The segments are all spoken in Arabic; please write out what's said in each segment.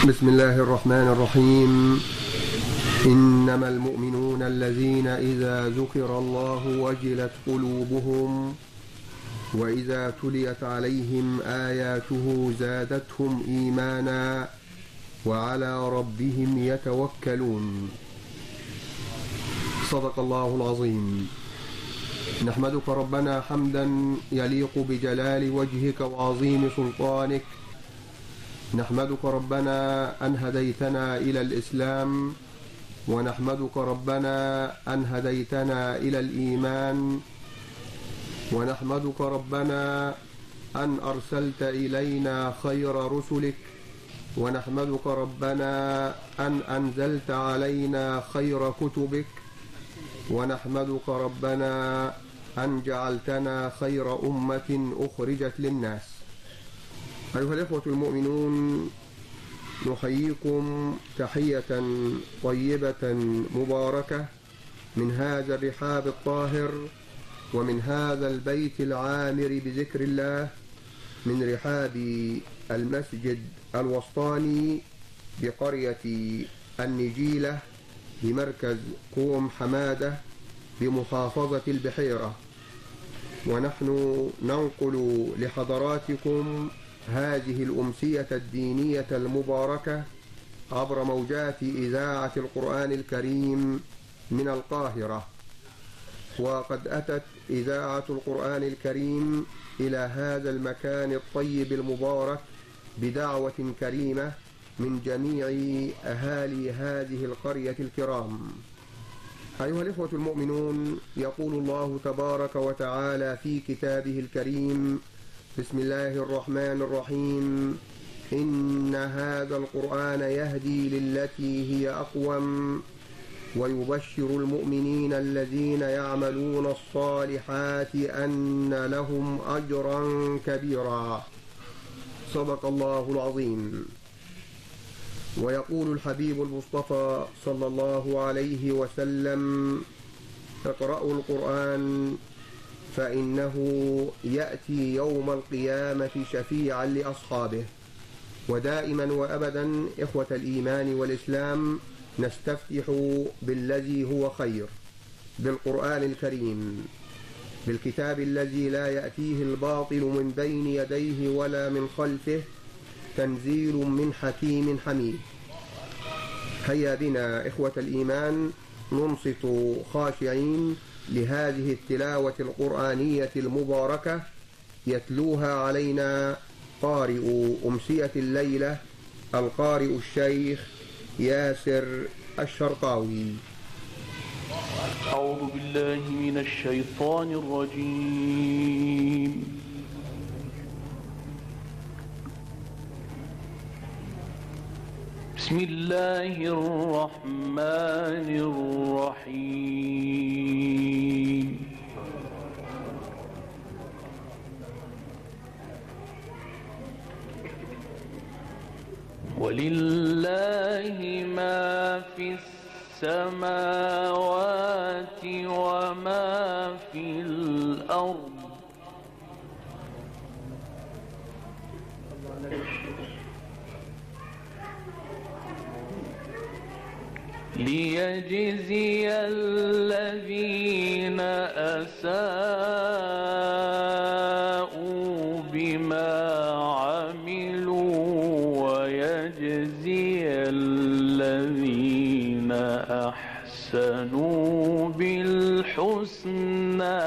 بسم الله الرحمن الرحيم. إنما المؤمنون الذين إذا ذكر الله وجلت قلوبهم وإذا تليت عليهم آياته زادتهم إيمانا وعلى ربهم يتوكلون. صدق الله العظيم. نحمدك ربنا حمدا يليق بجلال وجهك وعظيم سلطانك. نحمدك ربنا أن هديتنا إلى الإسلام، ونحمدك ربنا أن هديتنا إلى الإيمان، ونحمدك ربنا أن أرسلت إلينا خير رسلك، ونحمدك ربنا أن أنزلت علينا خير كتبك، ونحمدك ربنا أن جعلتنا خير أمة أخرجت للناس. أيها الإخوة المؤمنون، نحييكم تحية طيبة مباركة من هذا الرحاب الطاهر ومن هذا البيت العامر بذكر الله، من رحاب المسجد الوسطاني بقرية النجيلة بمركز قوم حمادة بمحافظة البحيرة، ونحن ننقل لحضراتكم هذه الأمسية الدينية المباركة عبر موجات إذاعة القرآن الكريم من القاهرة. وقد أتت إذاعة القرآن الكريم إلى هذا المكان الطيب المبارك بدعوة كريمة من جميع أهالي هذه القرية الكرام. أيها الإخوة المؤمنون، يقول الله تبارك وتعالى في كتابه الكريم: بسم الله الرحمن الرحيم. إن هذا القرآن يهدي للتي هي أقوم ويبشر المؤمنين الذين يعملون الصالحات أن لهم أجرا كبيرا. صدق الله العظيم. ويقول الحبيب المصطفى صلى الله عليه وسلم: اقرأوا القرآن فإنه يأتي يوم القيامة شفيعا لأصحابه. ودائما وأبدا إخوة الإيمان والإسلام نستفتح بالذي هو خير، بالقرآن الكريم، بالكتاب الذي لا يأتيه الباطل من بين يديه ولا من خلفه، تنزيل من حكيم حميد. هيا بنا إخوة الإيمان ننصت خاشعين لهذه التلاوة القرآنية المباركة يتلوها علينا قارئ أمسية الليلة القارئ الشيخ ياسر الشرقاوي. أعوذ بالله من الشيطان الرجيم. بسم الله الرحمن الرحيم. ولله ما في السماوات وما في الأرض ليجزي الذين أساءوا بما عملوا ويجزي الذين أحسنوا بالحسنى.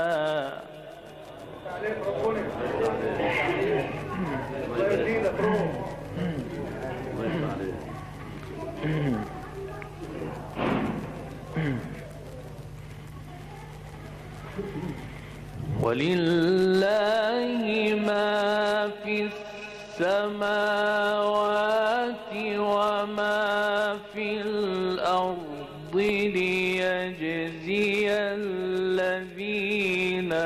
ولله ما في السماوات وما في الأرض ليجزي الذين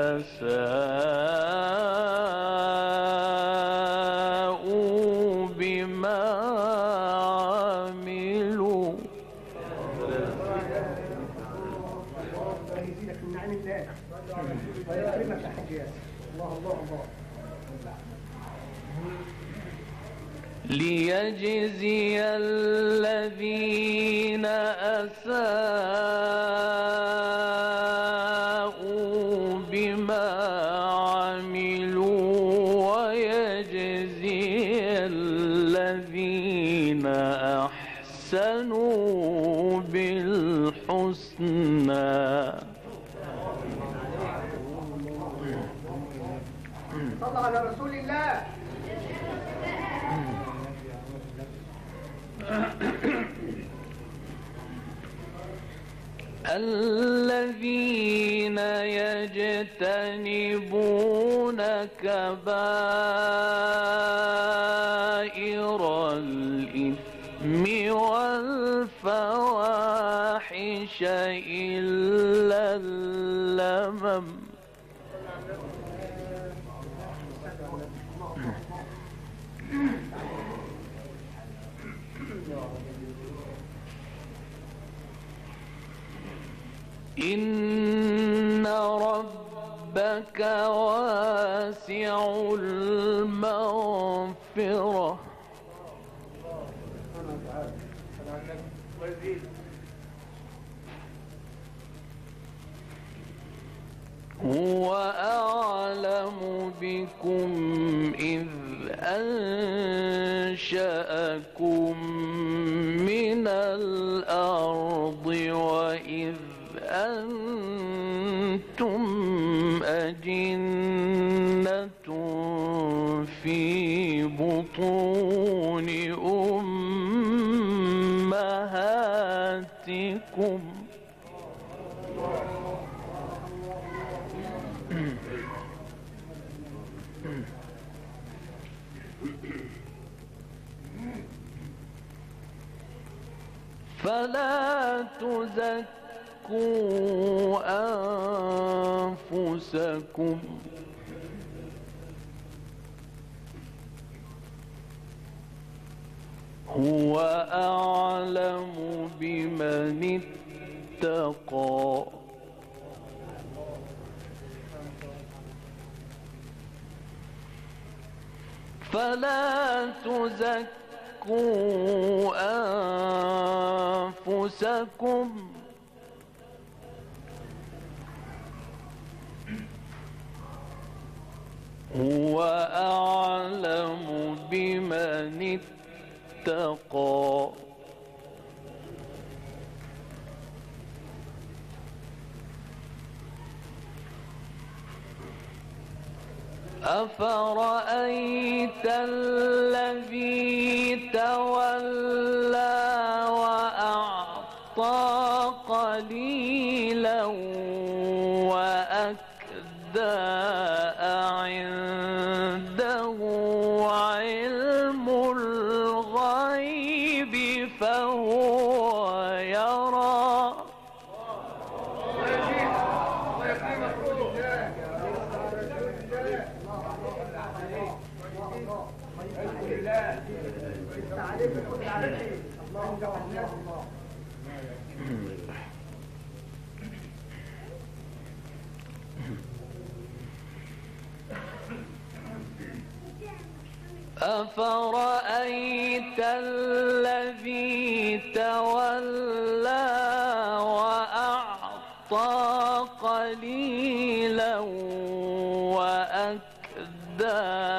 أساءوا بما عملوا. ليجزي الذين أساءوا بما عملوا ويجزي الذين أحسنوا بالحسنى. صلى على رسول الله. الذين يجتنبون كبائر الإثم والفواحش إلا اللمم إن ربك واسع المغفرة هو أعلم بكم إذ أنشأكم من الأرض وإذ أنتم أجنة في بطون أمهاتكم فلا تزكوا أنفسكم هو أعلم بمن اتقى فلا تزكوا أنفسكم هو أعلم بمن اتقى أفرأيت الذي تولى وأعطى قليلا وأكدى عنده علم الغيب فهو يرى أفرأيت الذي تولى وأعطى قليلا وأكدى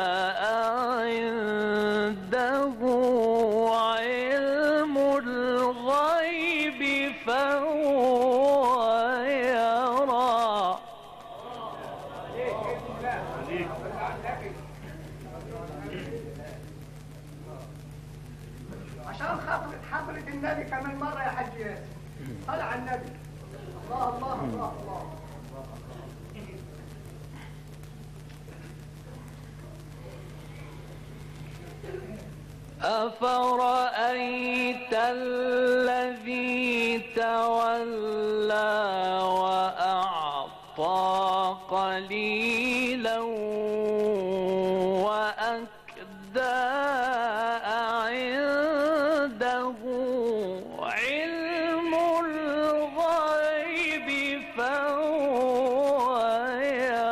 عنده علم الغيب فهو يرى عشان خاطر حضرة النبي كمان مرة يا حاج ياسر طلع على النبي. الله الله الله الله. أفرأيت الذي تولى وأعطى قليلا وأكدى عنده علم الغيب فهو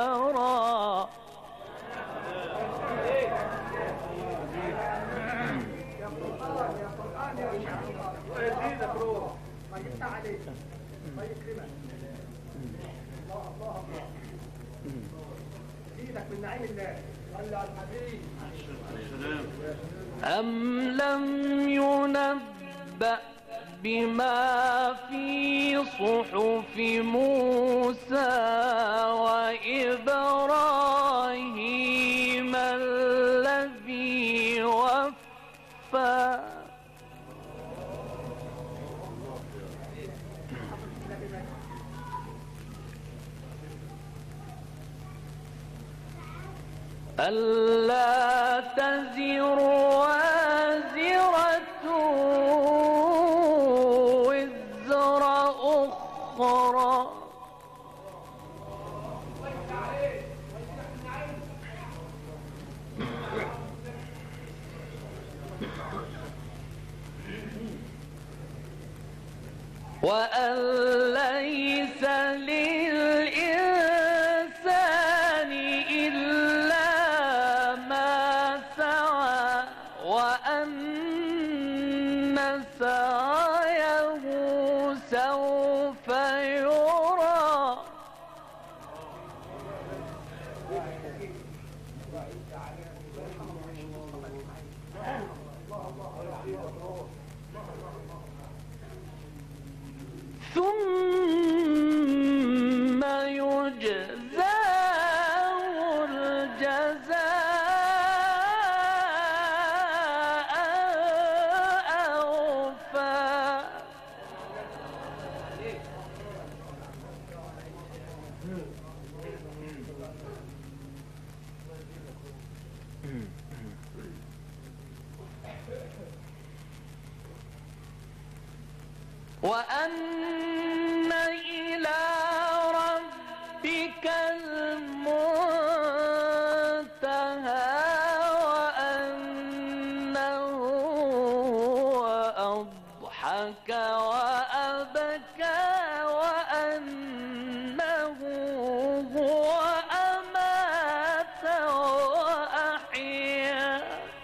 يرى عليك. الله يكرمك. الله الله الله. ايدك من نعيم الله. صلى على الحبيب. أم لم ينبأ بما في صحف موسى وإبراهيم الذي وفى ألا تزر وازرة وزر أخرى وأن ليس للإنسان إلا ما سعى وأن سعيه سوف يرى ثم يجزاه الجزاء الأوفى وأن إلى ربك المنتهى وأنه هو أضحك وأبكى وأنه هو أمات وأحيا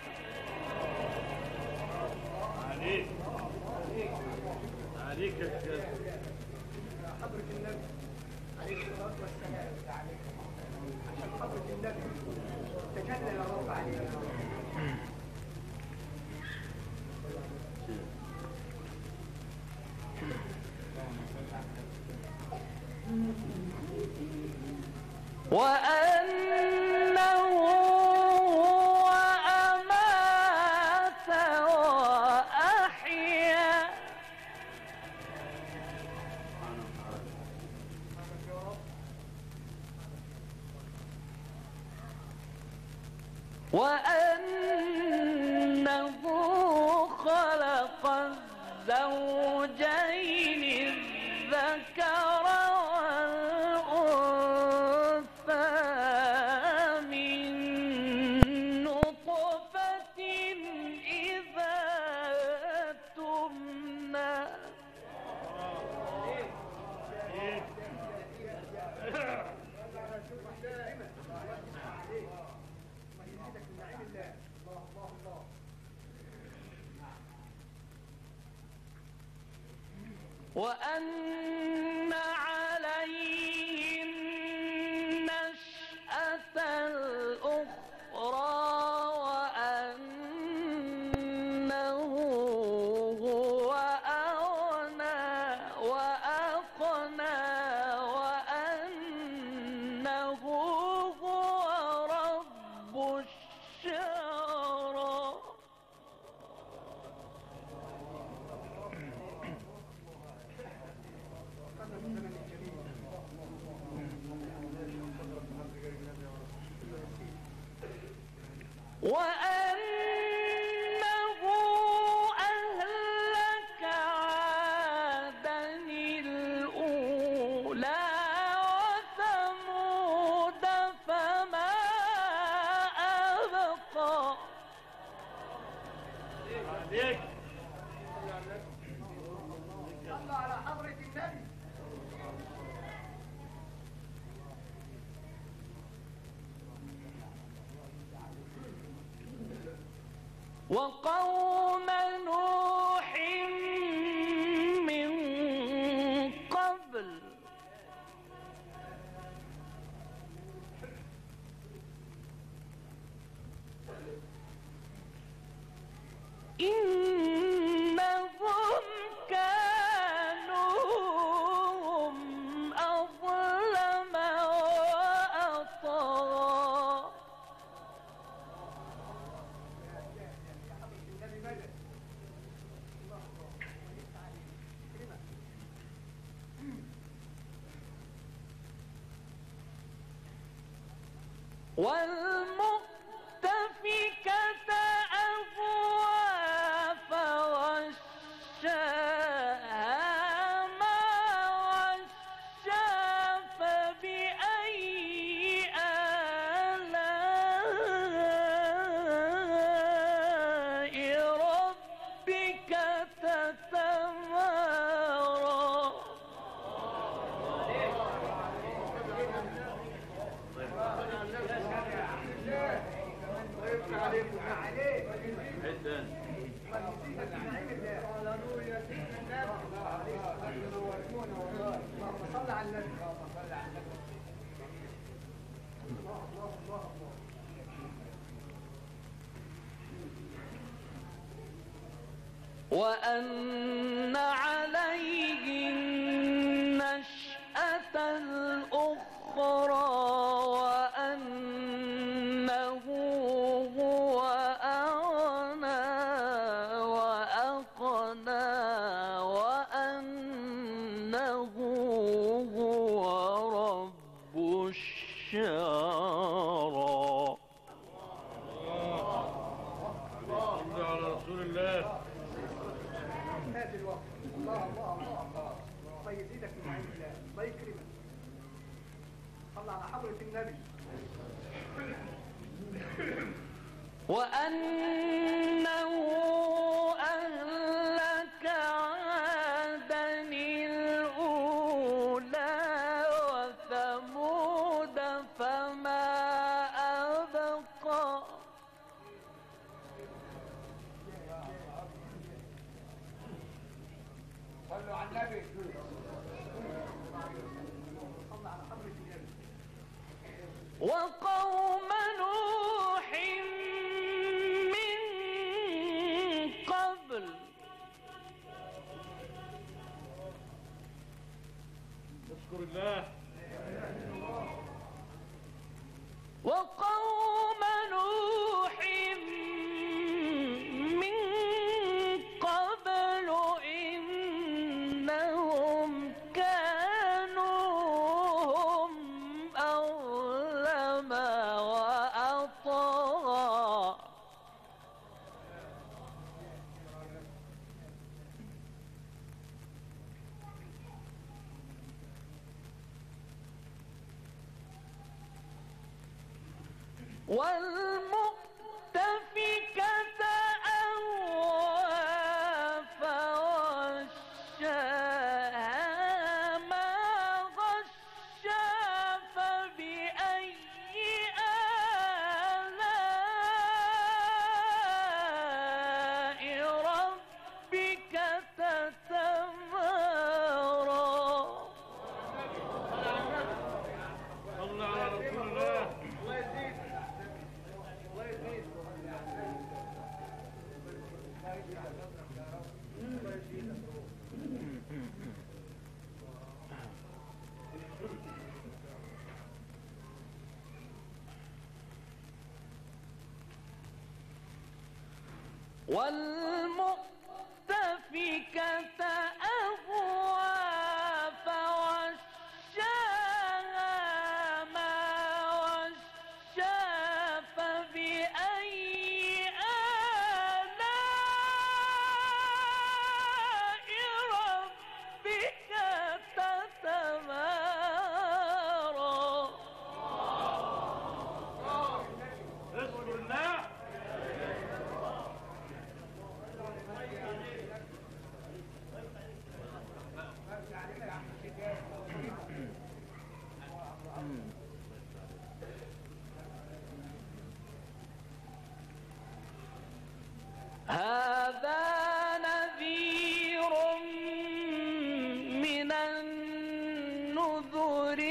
عليك حضرة النبي عليه الصلاة والسلام. عشان حضرة النبي تجلى يا رب علينا. وأنه هو أمات وأحيا وأنه خلق الزوجين الذكر والأنثى من نطفة إذا تمنى وأن عليه النشأة الأخرى وأنه هو أغنى وأقنى وأنه هو رب الشعرى وأنه أهلك عادا الأولى وثمود فما أبقى عليك صلى على حضرة النبي. وقوم نوح من والمؤتفكة أهوى فغشاها ما غشا فبأي آلاء ربك تتمارى صلى على النبي. وأن عليه النشأة الأخرى وأنه هو أغنى وأقنى وأنه هو رب الشعرى. صل على رسول الله. هذا الوقت. الله الله الله الله. الله يزيدك من عند الله. الله يكرمك. صلى على حضرة النبي. وأنه أهلك عادا الأولى وثمود فما أبقى صلوا على النبي. صلى على حضرة النبي. وقوم نوح من قبل نشكر الله. وقوم نوح من قبل إنهم كانوا هم أظلم وأطغى والمؤتفكة أهوى فغشاها ما غشا فبأي آلاء ربك تتمارى. صل على رسول الله. الله يزيد. الله يزيد. الله يزيد. والمؤتفكة أهوى فغشاها ما غشا فبأي آلاء ربك تتمارى. نشكر الله. هذا نذير من النذر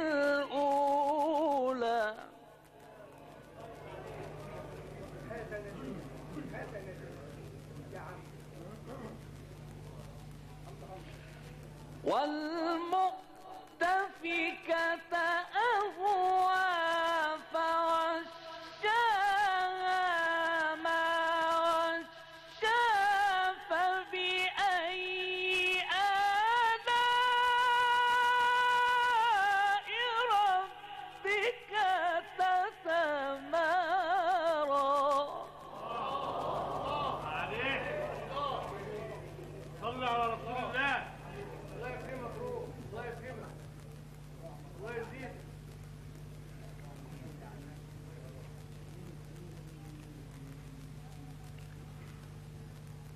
الأولى. هذا نبي. هذا نبي. يا عم. والمؤتفكة أهوى فغشاها ما غشا فبأي آلاء ربك تتمارى.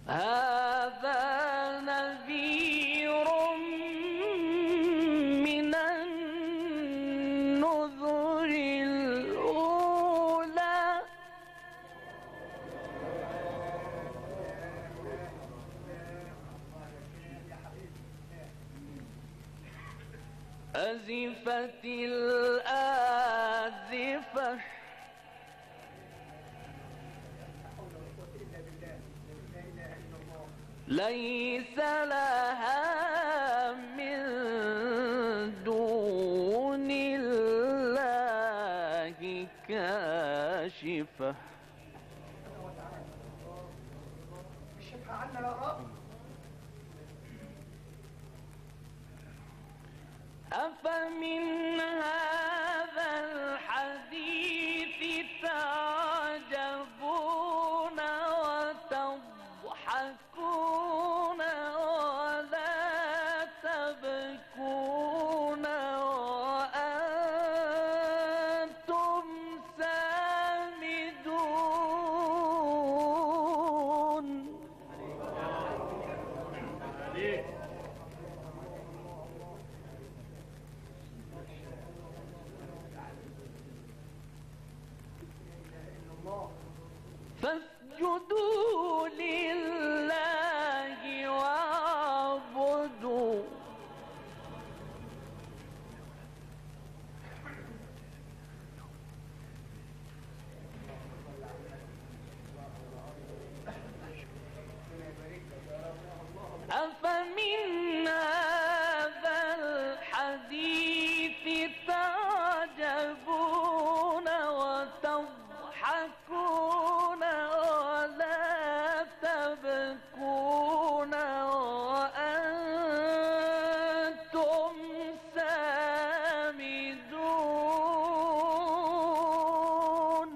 هذا نذير من النذر الأولى أزفت الآزفة ليس لها من دون الله كاشفة كشفها عنا يا رب. أفمن هذا الحديث تعجبون وتضحكون ولا تبكون وأنتم سامدون فاسجدوا لله واعبدوا أفمن هذا الحديث تعجبون وتضحكون ولا تبكون وأنتم سامدون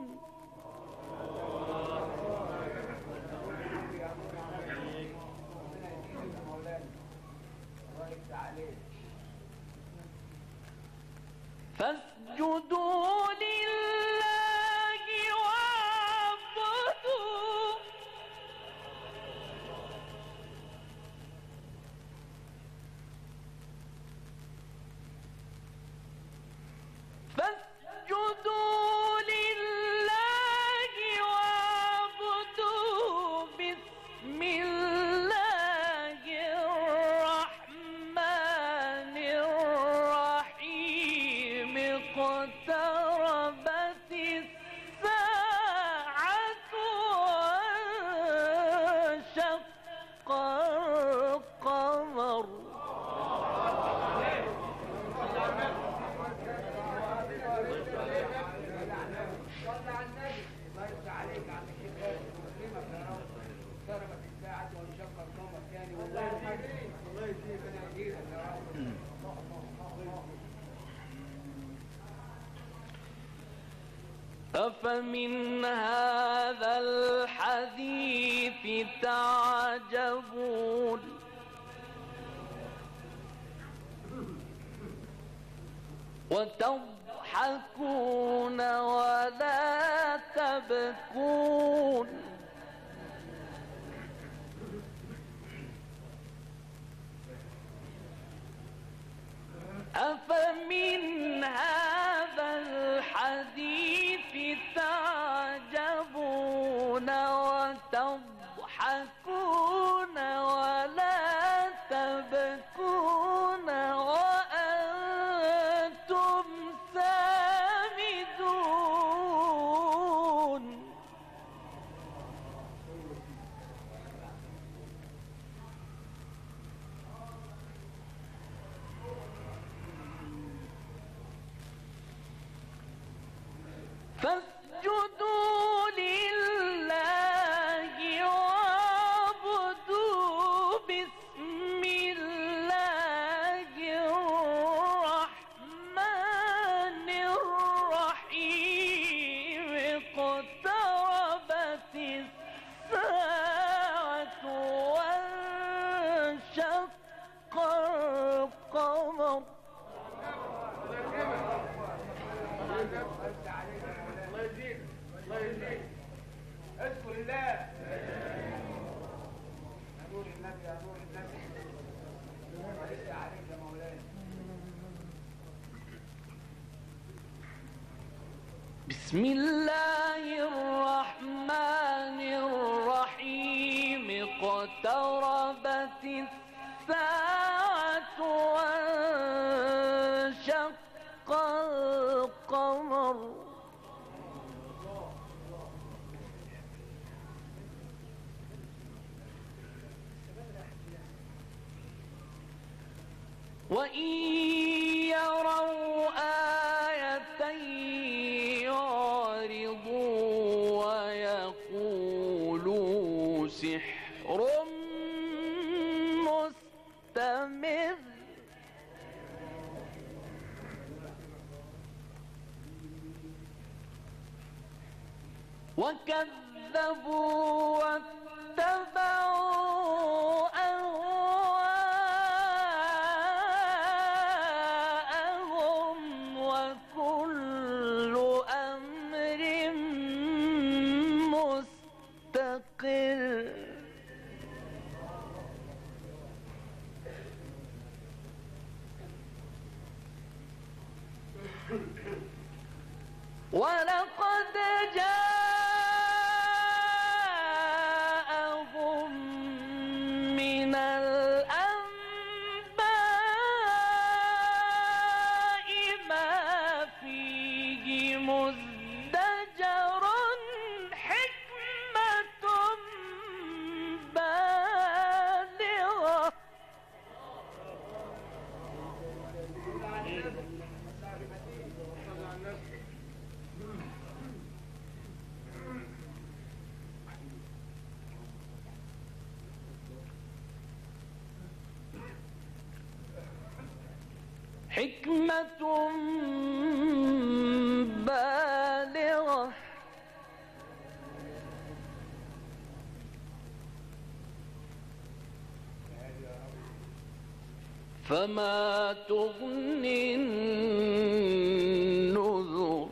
فاسجدوا لله واعبدوا فاسجدوا لله واعبدوا بسم الله الرحمن الرحيم اقتربت الساعة وانشق القمر صل على النبي الله يرضى عليك عم الشيخ يكرمك يا رب. اقتربت الساعة وانشق القمر ثاني والله الله يجزيك انا اجيرك يا رب. أفمن هذا الحديث تعجبون وتضحكون ولا تبكون أفمن هذا الحديث تعجبون وتضحكون ولا تبكون وأنتم سامدون فاسجدوا لله واعبدوا بسم الله الرحمن الرحيم اقتربت الساعة وانشق القمر الله يزيد الله بسم الله الرحمن الرحيم اقتربت الساعة وانشق القمر وإن يروا آية يعرضوا ويقولوا سحر مستمر وكذبوا واتبعوا أهواءهم وكل أمر مستقر ولقد جاءهم من الأنباء ما فيه مزدجر حكمة بالغة حكمة بالغة فما تغني النذر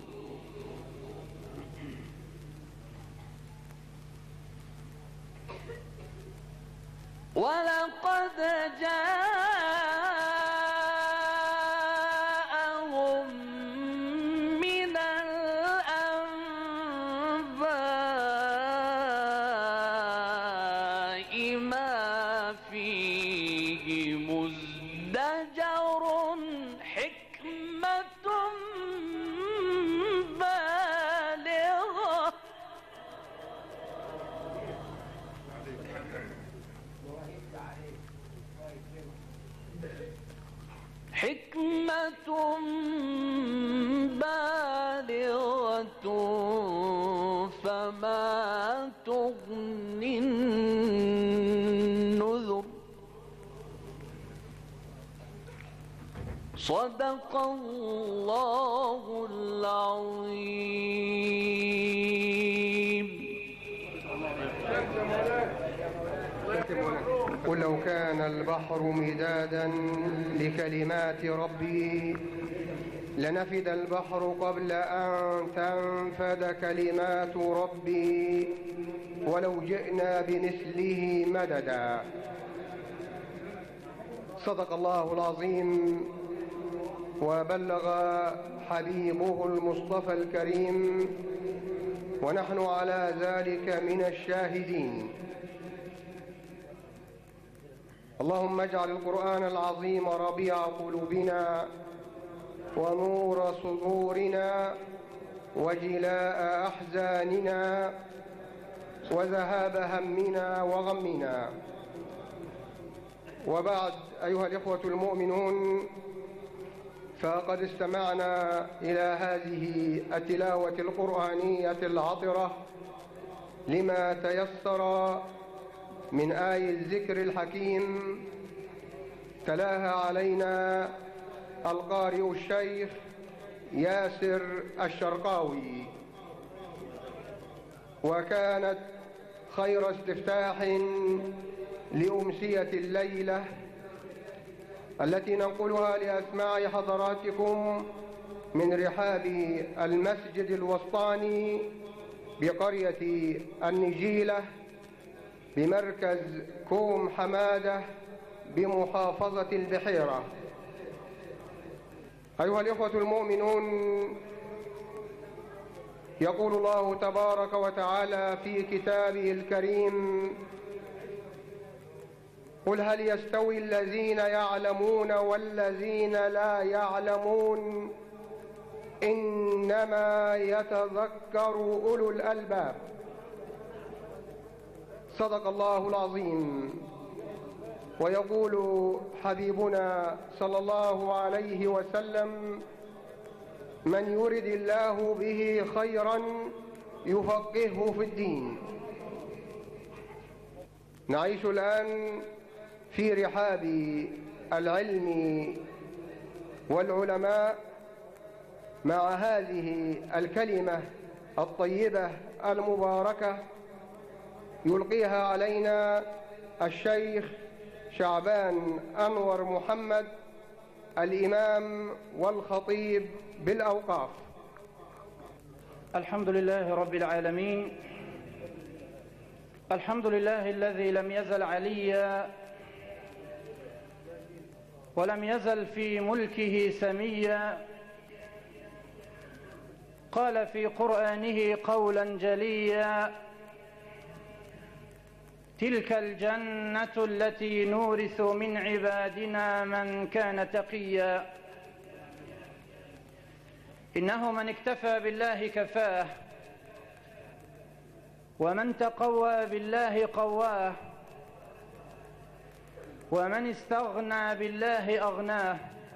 ولقد جاءهم من الأنباء ما فيه مزدجر حكمة بالغة حكمة بالغة فما تغني النذر صدق الله العظيم. قل لو كان البحر مدادا لكلمات ربي لنفد البحر قبل أن تنفد كلمات ربي ولو جئنا بمثله مددا. صدق الله العظيم وبلغ حبيبه المصطفى الكريم ونحن على ذلك من الشاهدين. اللهم اجعل القرآن العظيم ربيع قلوبنا ونور صدورنا وجلاء أحزاننا وذهاب همنا وغمنا. وبعد، أيها الإخوة المؤمنون، فقد استمعنا إلى هذه التلاوة القرآنية العطرة لما تيسر من آي الذكر الحكيم تلاها علينا القارئ الشيخ ياسر الشرقاوي، وكانت خير استفتاح لأمسية الليلة التي ننقلها لأسماع حضراتكم من رحاب المسجد الوسطاني بقرية النجيلة بمركز كوم حمادة بمحافظة البحيرة. أيها الإخوة المؤمنون، يقول الله تبارك وتعالى في كتابه الكريم: قل هل يستوي الذين يعلمون والذين لا يعلمون إنما يتذكر أولو الألباب. صدق الله العظيم. ويقول حبيبنا صلى الله عليه وسلم: من يرد الله به خيرا يفقهه في الدين. نعيش الآن في رحاب العلم والعلماء مع هذه الكلمة الطيبة المباركة يلقيها علينا الشيخ شعبان أنور محمد، الإمام والخطيب بالأوقاف. الحمد لله رب العالمين، الحمد لله الذي لم يزل عليا ولم يزل في ملكه سميا. قال في قرآنه قولا جليا: تلك الجنة التي نورث من عبادنا من كان تقيا. إنه من اكتفى بالله كفاه، ومن تقوى بالله قواه، ومن استغنى بالله أغناه،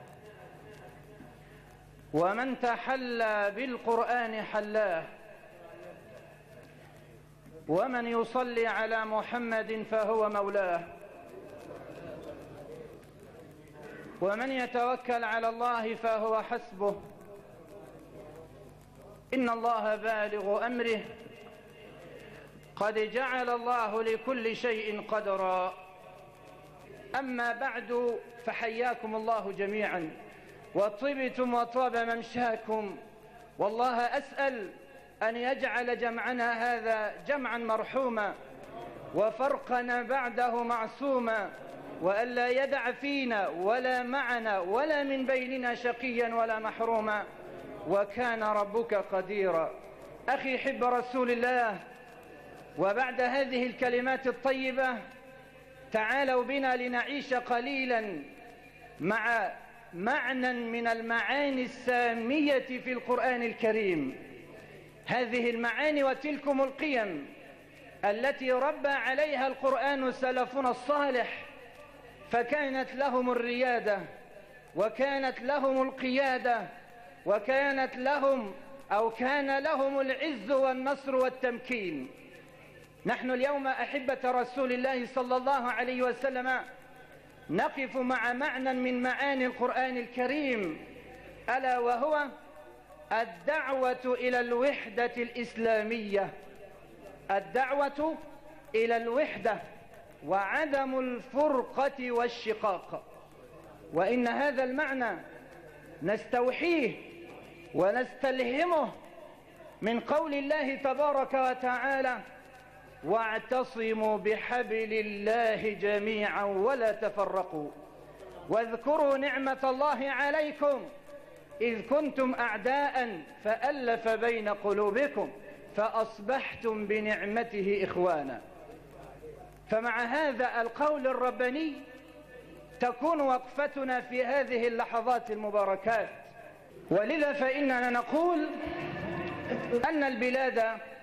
ومن تحلى بالقرآن حلاه، ومن يصلي على محمد فهو مولاه، ومن يتوكل على الله فهو حسبه. إن الله بالغ أمره، قد جعل الله لكل شيء قدرا. أما بعد، فحياكم الله جميعا وطبتم وطاب ممشاكم، والله أسأل أن يجعل جمعنا هذا جمعا مرحوما وفرقنا بعده معصوما، وألا يدع فينا ولا معنا ولا من بيننا شقيا ولا محروما، وكان ربك قديرا. أخي حب رسول الله، وبعد هذه الكلمات الطيبة تعالوا بنا لنعيش قليلا مع معنى من المعاني السامية في القرآن الكريم. هذه المعاني وتلكم القيم التي ربى عليها القرآن سلفنا الصالح، فكانت لهم الريادة وكانت لهم القيادة وكانت لهم أو كان لهم العز والنصر والتمكين. نحن اليوم أحبة رسول الله صلى الله عليه وسلم نقف مع معنى من معاني القرآن الكريم، ألا وهو الدعوة إلى الوحدة الإسلامية. الدعوة إلى الوحدة وعدم الفرقة والشقاق. وإن هذا المعنى نستوحيه ونستلهمه من قول الله تبارك وتعالى: واعتصموا بحبل الله جميعا ولا تفرقوا واذكروا نعمة الله عليكم إذ كنتم أعداء فألف بين قلوبكم فأصبحتم بنعمته إخوانا. فمع هذا القول الرباني تكون وقفتنا في هذه اللحظات المباركات. ولذا فإننا نقول أن البلاد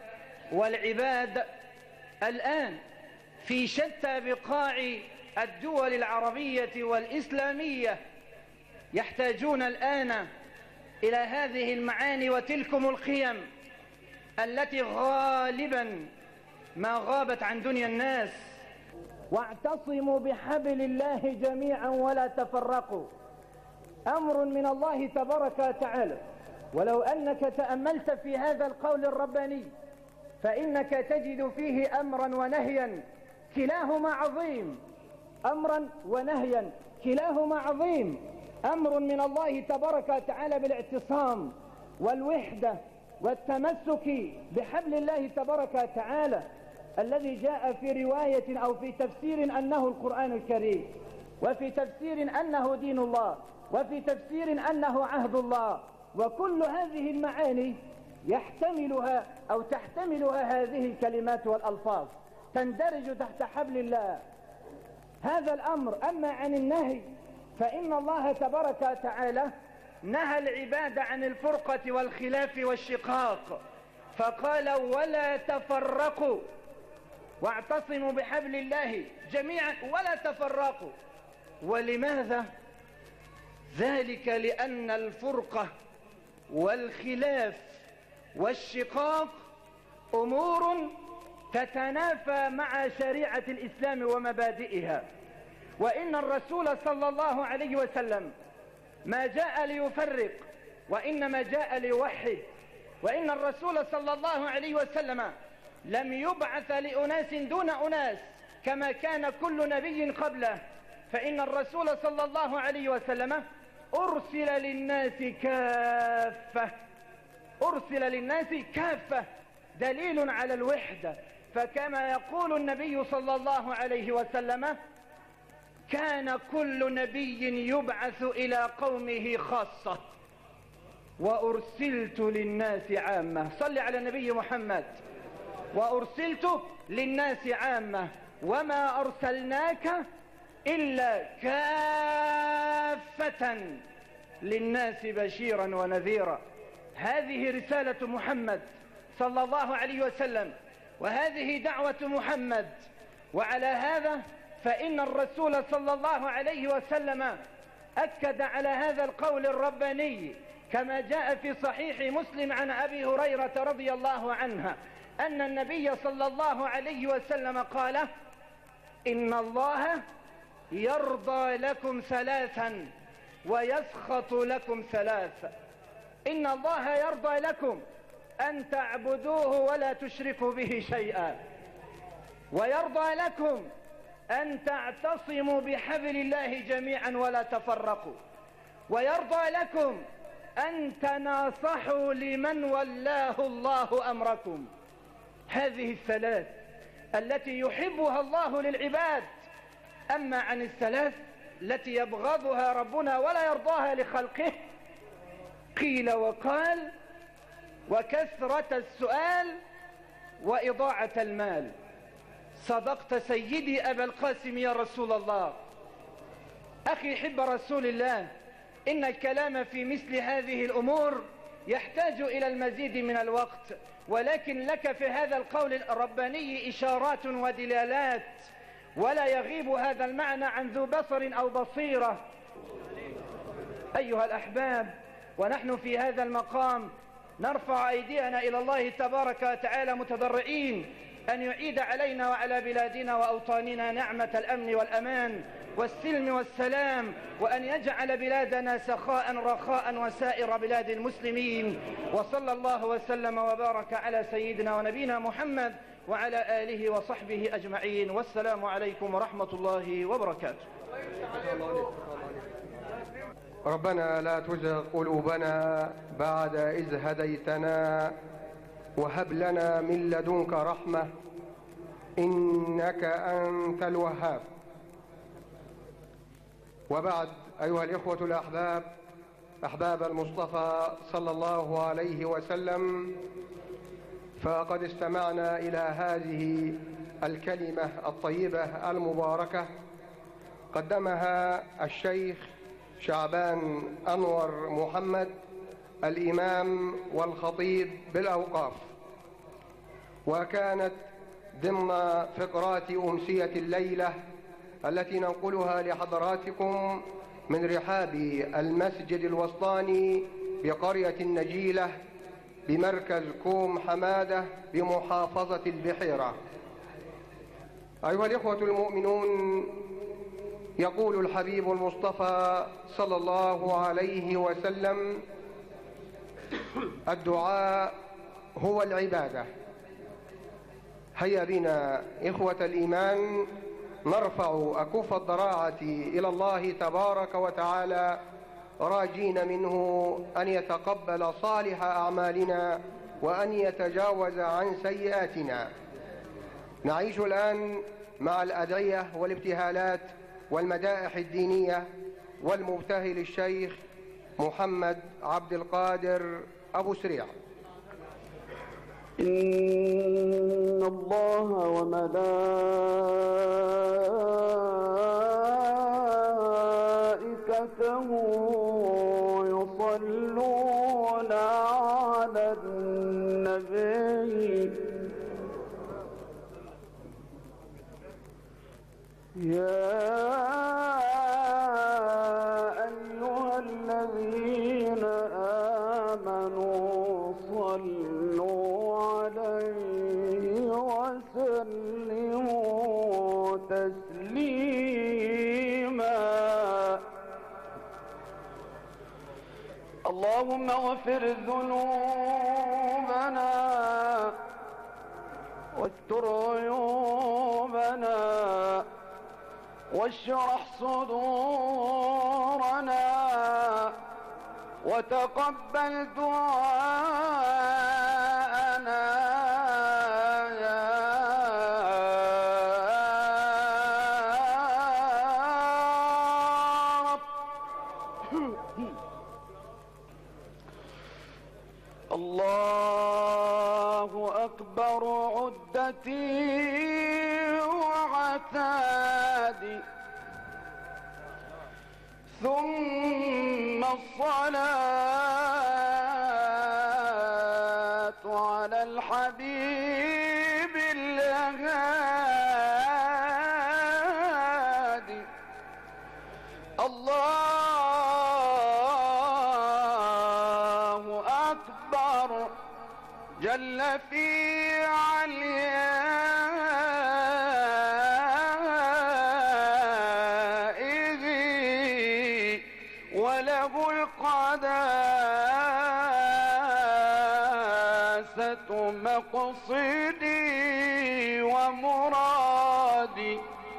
والعباد الآن في شتى بقاع الدول العربية والإسلامية يحتاجون الآن إلى هذه المعاني وتلكم القيم التي غالبا ما غابت عن دنيا الناس. واعتصموا بحبل الله جميعا ولا تفرقوا، أمر من الله تبارك وتعالى. ولو أنك تأملت في هذا القول الرباني فإنك تجد فيه أمرا ونهيا كلاهما عظيم. أمرا ونهيا كلاهما عظيم. أمر من الله تبارك وتعالى بالاعتصام والوحدة والتمسك بحبل الله تبارك وتعالى الذي جاء في رواية أو في تفسير أنه القرآن الكريم، وفي تفسير أنه دين الله، وفي تفسير أنه عهد الله. وكل هذه المعاني يحتملها أو تحتملها هذه الكلمات والألفاظ، تندرج تحت حبل الله. هذا الأمر. أما عن النهي فإن الله تبارك وتعالى نهى العباد عن الفرقة والخلاف والشقاق، فقال ولا تفرقوا واعتصموا بحبل الله جميعا ولا تفرقوا. ولماذا؟ ذلك لأن الفرقة والخلاف والشقاق أمور تتنافى مع شريعة الإسلام ومبادئها، وإن الرسول صلى الله عليه وسلم ما جاء ليفرق وإنما جاء ليوحد، وإن الرسول صلى الله عليه وسلم لم يبعث لأناس دون أناس كما كان كل نبي قبله، فإن الرسول صلى الله عليه وسلم أرسل للناس كافة، أرسل للناس كافة، دليل على الوحدة. فكما يقول النبي صلى الله عليه وسلم كان كل نبي يبعث إلى قومه خاصة وأرسلت للناس عامة. صل على النبي محمد. وأرسلت للناس عامة وما أرسلناك إلا كافة للناس بشيرا ونذيرا. هذه رسالة محمد صلى الله عليه وسلم، وهذه دعوة محمد. وعلى هذا فإن الرسول صلى الله عليه وسلم أكد على هذا القول الرباني كما جاء في صحيح مسلم عن أبي هريرة رضي الله عنه أن النبي صلى الله عليه وسلم قال إن الله يرضى لكم ثلاثا ويسخط لكم ثلاث. إن الله يرضى لكم أن تعبدوه ولا تشركوا به شيئا، ويرضى لكم أن تعتصموا بحبل الله جميعا ولا تفرقوا، ويرضى لكم أن تناصحوا لمن ولاه الله أمركم. هذه الثلاث التي يحبها الله للعباد. أما عن الثلاث التي يبغضها ربنا ولا يرضاها لخلقه قيل وقال وكثرة السؤال وإضاعة المال. صدقت سيدي أبا القاسم يا رسول الله. أخي حب رسول الله، إن الكلام في مثل هذه الأمور يحتاج إلى المزيد من الوقت، ولكن لك في هذا القول الرباني إشارات ودلالات، ولا يغيب هذا المعنى عن ذو بصر أو بصيرة. أيها الأحباب، ونحن في هذا المقام نرفع أيدينا إلى الله تبارك وتعالى متضرعين أن يعيد علينا وعلى بلادنا وأوطاننا نعمة الأمن والأمان والسلم والسلام، وأن يجعل بلادنا سخاء رخاء وسائر بلاد المسلمين. وصلى الله وسلم وبارك على سيدنا ونبينا محمد وعلى آله وصحبه أجمعين، والسلام عليكم ورحمة الله وبركاته. ربنا لا تزغ قلوبنا بعد إذ هديتنا وهب لنا من لدنك رحمة إنك أنت الوهاب. وبعد، أيها الإخوة الأحباب، أحباب المصطفى صلى الله عليه وسلم، فقد استمعنا إلى هذه الكلمة الطيبة المباركة قدمها الشيخ شعبان أنور محمد الإمام والخطيب بالأوقاف، وكانت ضمن فقرات أمسية الليلة التي ننقلها لحضراتكم من رحاب المسجد الوسطاني بقرية النجيلة بمركز كوم حمادة بمحافظة البحيرة. أيها الإخوة المؤمنون، يقول الحبيب المصطفى صلى الله عليه وسلم: الدعاء هو العبادة. هيا بنا إخوة الإيمان نرفع أكف الضراعة إلى الله تبارك وتعالى راجين منه أن يتقبل صالح أعمالنا وأن يتجاوز عن سيئاتنا. نعيش الآن مع الأدعية والابتهالات والمدائح الدينية والمبتهل الشيخ محمد عبد القادر أبو سريع. إن الله وملائكته يصلون على النبي يا أيها الذين آمنوا صلوا عليه وسلموا تسليما. اللهم اغفر ذنوبنا واستر عيوبنا واشرح صدورنا وتقبل دعاءنا يا رب. الله أكبر عدتي وعتادي ثم الصلاة على الحبيب الهادي. الله أكبر جل في عليائه وله القداسة مقصدي ومرادي.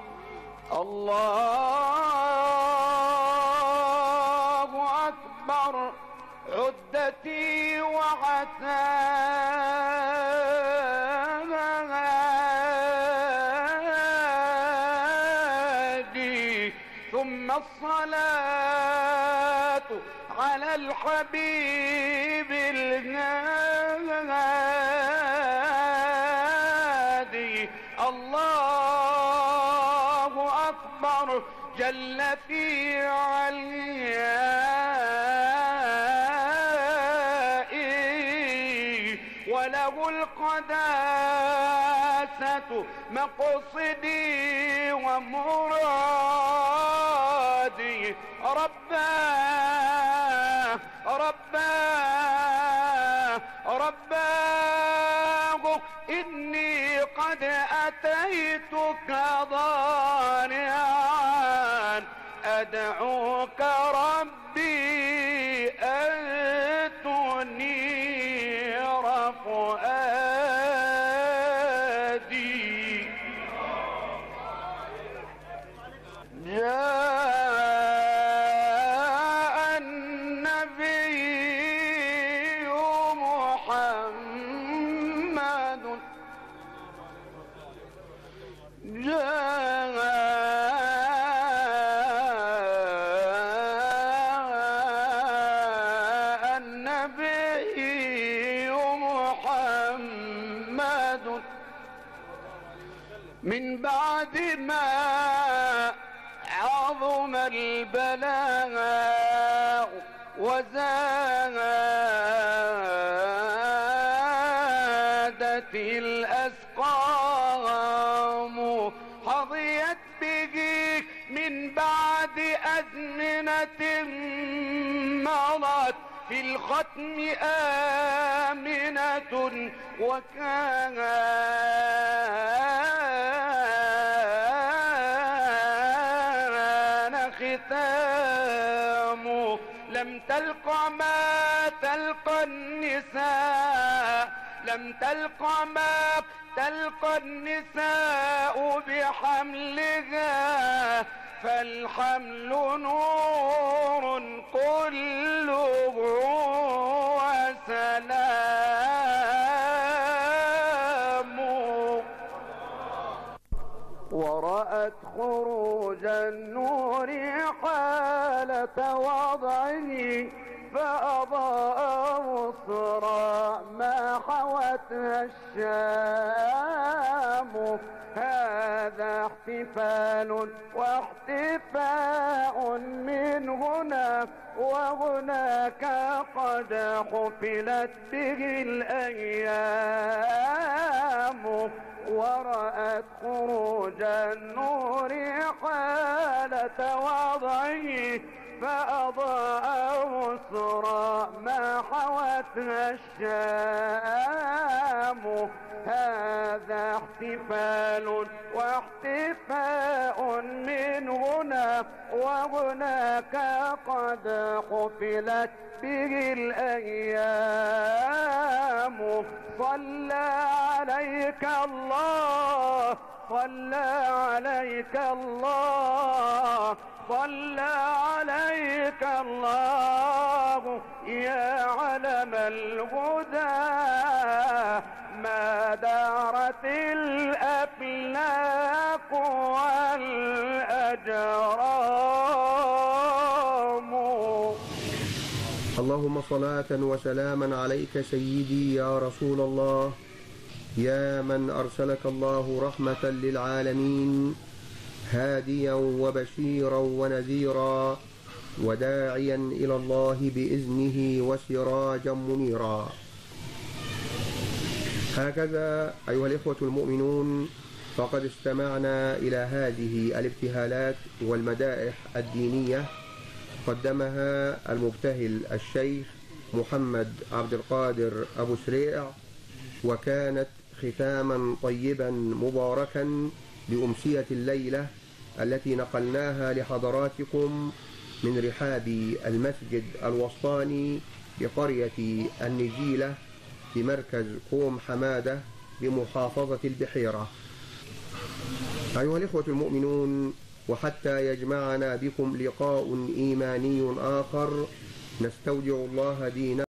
الله أكبر عدتي وعتادي ثم الصلاة على الحبيب الهادي. الله أكبر جل في عليائه وله القداسة مقصدي ومرادي. رباه رباه رباه إني قد أتيتك ضارعا أدعوك ربي أن تنير فؤادي. جاء النبي محمد جاء النبي محمد من بعد ما عظم البلاء وزادت الأسقام حظيت به من بعد أزمنة مضت في الختم آمنة وكان ختام لم تلق ما تلقى النساء لم تلق ما تلقى النساء بحملها فالحمل نور كله وسلام. ورأت خروج النور حالة وضعه فأضاء مصرا ما حوتها الشام. هذا احتفال واحتفاء من هنا وهناك قد حفلت به الأيام. ورأت خروج النور حالة وضعه فأضاء مصرا ما حوتها الشام. هذا احتفال واحتفاء من هنا وهناك قد حفلت به الأيام. صلى عليك الله، صلى عليك الله، صلى عليك الله يا علم الهدى. ما دارت الأفلاك والأجرام. اللهم صلاة وسلاما عليك سيدي يا رسول الله، يا من أرسلك الله رحمة للعالمين، هاديا وبشيرا ونذيرا وداعيا إلى الله بإذنه وسراجا منيرا. هكذا أيها الإخوة المؤمنون، فقد استمعنا إلى هذه الابتهالات والمدائح الدينية قدمها المبتهل الشيخ محمد عبد القادر أبو سريع، وكانت ختاما طيبا مباركا لأمسية الليلة التي نقلناها لحضراتكم من رحاب المسجد الوسطاني بقرية النجيلة بمركز قوم حمادة بمحافظة البحيرة. أيها الإخوة المؤمنون، وحتى يجمعنا بكم لقاء إيماني آخر، نستودع الله دينه